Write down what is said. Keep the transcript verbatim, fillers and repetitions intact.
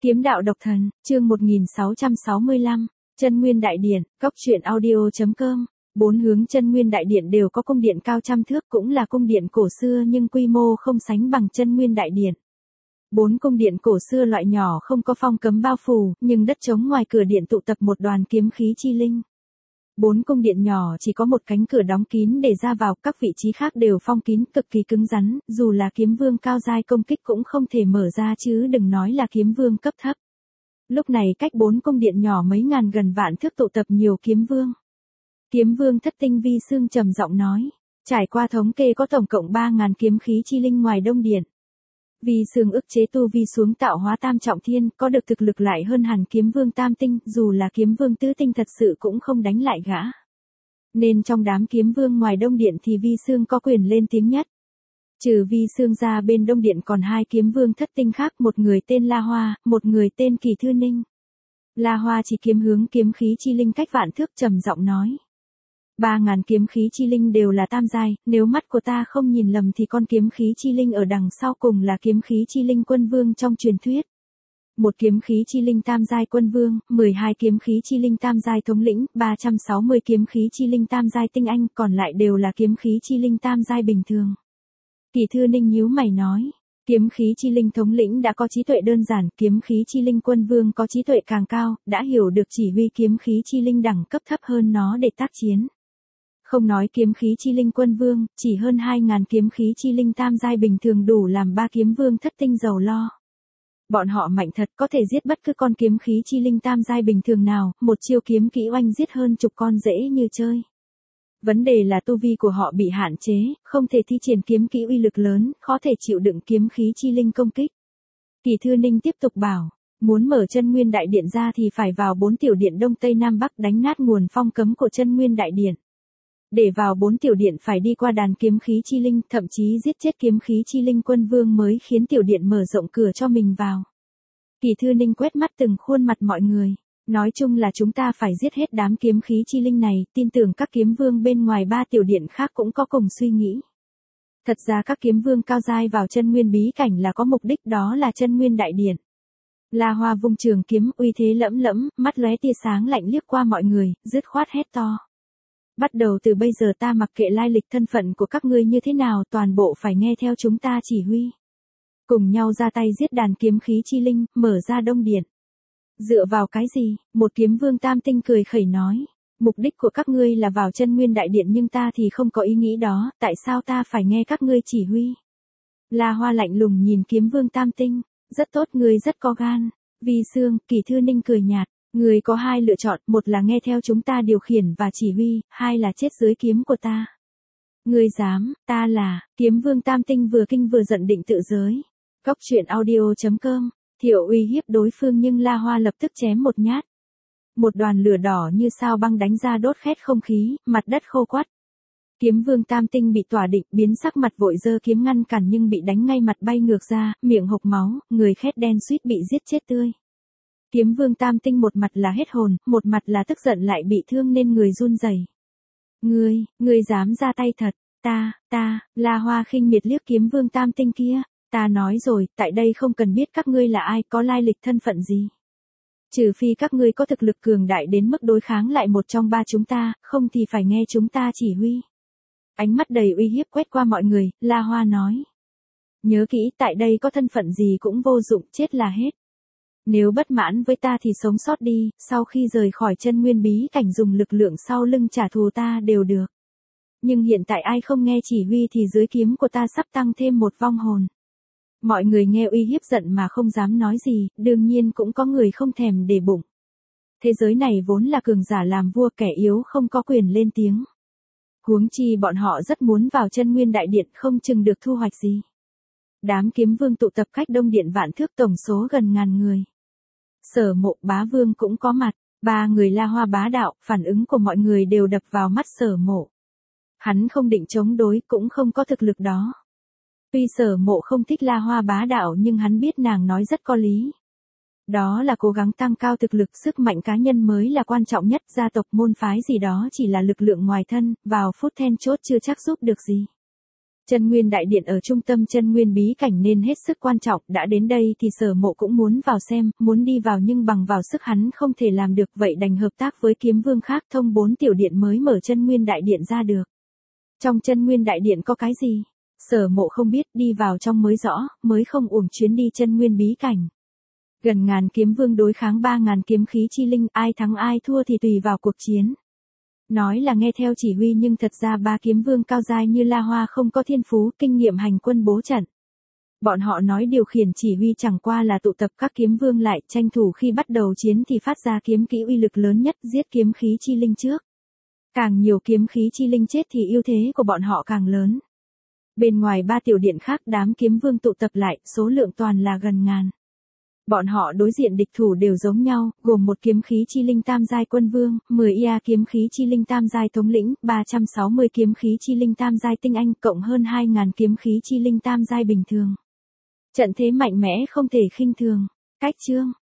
Kiếm đạo độc thần, chương một nghìn sáu trăm sáu mươi lăm, Chân Nguyên Đại Điện, cốc truyện audio chấm com. Bốn hướng Chân Nguyên Đại Điện đều có cung điện cao trăm thước, cũng là cung điện cổ xưa nhưng quy mô không sánh bằng Chân Nguyên Đại Điện. Bốn cung điện cổ xưa loại nhỏ không có phong cấm bao phủ, nhưng đất trống ngoài cửa điện tụ tập một đoàn kiếm khí chi linh. Bốn cung điện nhỏ chỉ có một cánh cửa đóng kín để ra vào, các vị trí khác đều phong kín, cực kỳ cứng rắn, dù là kiếm vương cao giai công kích cũng không thể mở ra chứ đừng nói là kiếm vương cấp thấp. Lúc này cách bốn cung điện nhỏ mấy ngàn gần vạn thước tụ tập nhiều kiếm vương. Kiếm vương Thất Tinh Vi Xương trầm giọng nói, trải qua thống kê có tổng cộng ba ngàn kiếm khí chi linh ngoài đông điện. Vi Xương ức chế tu vi xuống tạo hóa tam trọng thiên, có được thực lực lại hơn hẳn kiếm vương tam tinh, dù là kiếm vương tứ tinh thật sự cũng không đánh lại gã. Nên trong đám kiếm vương ngoài đông điện thì Vi Xương có quyền lên tiếng nhất. Trừ Vi Xương ra bên đông điện còn hai kiếm vương thất tinh khác, một người tên La Hoa, một người tên Kỳ Thư Ninh. La Hoa chỉ kiếm hướng kiếm khí chi linh cách vạn thước trầm giọng nói. Ba ngàn kiếm khí chi linh đều là tam giai, nếu mắt của ta không nhìn lầm thì con kiếm khí chi linh ở đằng sau cùng là kiếm khí chi linh quân vương trong truyền thuyết. Một kiếm khí chi linh tam giai quân vương, mười hai kiếm khí chi linh tam giai thống lĩnh, ba trăm sáu mươi kiếm khí chi linh tam giai tinh anh, còn lại đều là kiếm khí chi linh tam giai bình thường. Kỳ Thư Ninh nhíu mày nói, kiếm khí chi linh thống lĩnh đã có trí tuệ đơn giản, kiếm khí chi linh quân vương có trí tuệ càng cao, đã hiểu được chỉ huy kiếm khí chi linh đẳng cấp thấp hơn nó để tác chiến. Không nói kiếm khí chi linh quân vương, chỉ hơn hai ngàn kiếm khí chi linh tam giai bình thường đủ làm ba kiếm vương thất tinh giàu lo. Bọn họ mạnh thật, có thể giết bất cứ con kiếm khí chi linh tam giai bình thường nào, một chiêu kiếm kỹ oanh giết hơn chục con dễ như chơi. Vấn đề là tu vi của họ bị hạn chế, không thể thi triển kiếm kỹ uy lực lớn, khó thể chịu đựng kiếm khí chi linh công kích. Kỳ Thư Ninh tiếp tục bảo, muốn mở Chân Nguyên Đại Điện ra thì phải vào bốn tiểu điện đông tây nam bắc đánh nát nguồn phong cấm của Chân Nguyên Đại Điện. Để vào bốn tiểu điện phải đi qua đàn kiếm khí chi linh, thậm chí giết chết kiếm khí chi linh quân vương mới khiến tiểu điện mở rộng cửa cho mình vào. Kỳ Thư Ninh quét mắt từng khuôn mặt mọi người. Nói chung là chúng ta phải giết hết đám kiếm khí chi linh này, tin tưởng các kiếm vương bên ngoài ba tiểu điện khác cũng có cùng suy nghĩ. Thật ra các kiếm vương cao giai vào Chân Nguyên bí cảnh là có mục đích, đó là Chân Nguyên Đại Điện. La Hoa vung trường kiếm uy thế lẫm lẫm, mắt lóe tia sáng lạnh liếc qua mọi người, dứt khoát hét to. Bắt đầu từ bây giờ ta mặc kệ lai lịch thân phận của các ngươi như thế nào, toàn bộ phải nghe theo chúng ta chỉ huy. Cùng nhau ra tay giết đàn kiếm khí chi linh, mở ra đông điện. Dựa vào cái gì? Một kiếm vương tam tinh cười khẩy nói. Mục đích của các ngươi là vào Chân Nguyên Đại Điện nhưng ta thì không có ý nghĩ đó, tại sao ta phải nghe các ngươi chỉ huy? La Hoa lạnh lùng nhìn kiếm vương tam tinh. Rất tốt, ngươi rất có gan. Vi Xương, Kỳ Thư Ninh cười nhạt. Ngươi có hai lựa chọn, một là nghe theo chúng ta điều khiển và chỉ huy, hai là chết dưới kiếm của ta. Ngươi dám, ta là, kiếm vương tam tinh vừa kinh vừa giận định tự giới. Cốc truyện audio chấm com. Thiệu uy hiếp đối phương nhưng La Hoa lập tức chém một nhát. Một đoàn lửa đỏ như sao băng đánh ra đốt khét không khí, mặt đất khô quắt. Kiếm vương tam tinh bị tỏa định, biến sắc mặt vội giơ kiếm ngăn cản nhưng bị đánh ngay mặt bay ngược ra, miệng hộc máu, người khét đen suýt bị giết chết tươi. Kiếm vương tam tinh một mặt là hết hồn, một mặt là tức giận lại bị thương nên người run rẩy. Ngươi, ngươi dám ra tay thật, ta, ta, La Hoa khinh miệt liếc kiếm vương tam tinh kia. Ta nói rồi, tại đây không cần biết các ngươi là ai, có lai lịch thân phận gì. Trừ phi các ngươi có thực lực cường đại đến mức đối kháng lại một trong ba chúng ta, không thì phải nghe chúng ta chỉ huy. Ánh mắt đầy uy hiếp quét qua mọi người, La Hoa nói. Nhớ kỹ, tại đây có thân phận gì cũng vô dụng, chết là hết. Nếu bất mãn với ta thì sống sót đi, sau khi rời khỏi Chân Nguyên bí cảnh dùng lực lượng sau lưng trả thù ta đều được. Nhưng hiện tại ai không nghe chỉ huy thì dưới kiếm của ta sắp tăng thêm một vong hồn. Mọi người nghe uy hiếp giận mà không dám nói gì, đương nhiên cũng có người không thèm để bụng. Thế giới này vốn là cường giả làm vua, kẻ yếu không có quyền lên tiếng. Huống chi bọn họ rất muốn vào Chân Nguyên Đại Điện, không chừng được thu hoạch gì. Đám kiếm vương tụ tập cách đông điện vạn thước, tổng số gần ngàn người. Sở Mộ, Bá Vương cũng có mặt, ba người La Hoa bá đạo, phản ứng của mọi người đều đập vào mắt Sở Mộ. Hắn không định chống đối, cũng không có thực lực đó. Tuy Sở Mộ không thích La Hoa bá đạo nhưng hắn biết nàng nói rất có lý. Đó là cố gắng tăng cao thực lực, sức mạnh cá nhân mới là quan trọng nhất, gia tộc môn phái gì đó chỉ là lực lượng ngoài thân, vào phút then chốt chưa chắc giúp được gì. Chân Nguyên Đại Điện ở trung tâm Chân Nguyên bí cảnh nên hết sức quan trọng, đã đến đây thì Sở Mộ cũng muốn vào xem, muốn đi vào nhưng bằng vào sức hắn không thể làm được, vậy đành hợp tác với kiếm vương khác thông bốn tiểu điện mới mở Chân Nguyên Đại Điện ra được. Trong Chân Nguyên Đại Điện có cái gì? Sở Mộ không biết, đi vào trong mới rõ, mới không uổng chuyến đi Chân Nguyên bí cảnh. Gần ngàn kiếm vương đối kháng ba ngàn kiếm khí chi linh, ai thắng ai thua thì tùy vào cuộc chiến. Nói là nghe theo chỉ huy nhưng thật ra ba kiếm vương cao giai như La Hoa không có thiên phú, kinh nghiệm hành quân bố trận. Bọn họ nói điều khiển chỉ huy chẳng qua là tụ tập các kiếm vương lại, tranh thủ khi bắt đầu chiến thì phát ra kiếm kỹ uy lực lớn nhất, giết kiếm khí chi linh trước. Càng nhiều kiếm khí chi linh chết thì ưu thế của bọn họ càng lớn. Bên ngoài ba tiểu điện khác đám kiếm vương tụ tập lại, số lượng toàn là gần ngàn. Bọn họ đối diện địch thủ đều giống nhau, gồm một kiếm khí chi linh tam giai quân vương, mười ia kiếm khí chi linh tam giai thống lĩnh, ba trăm sáu mươi kiếm khí chi linh tam giai tinh anh, cộng hơn hai nghìn kiếm khí chi linh tam giai bình thường. Trận thế mạnh mẽ không thể khinh thường. Cách chương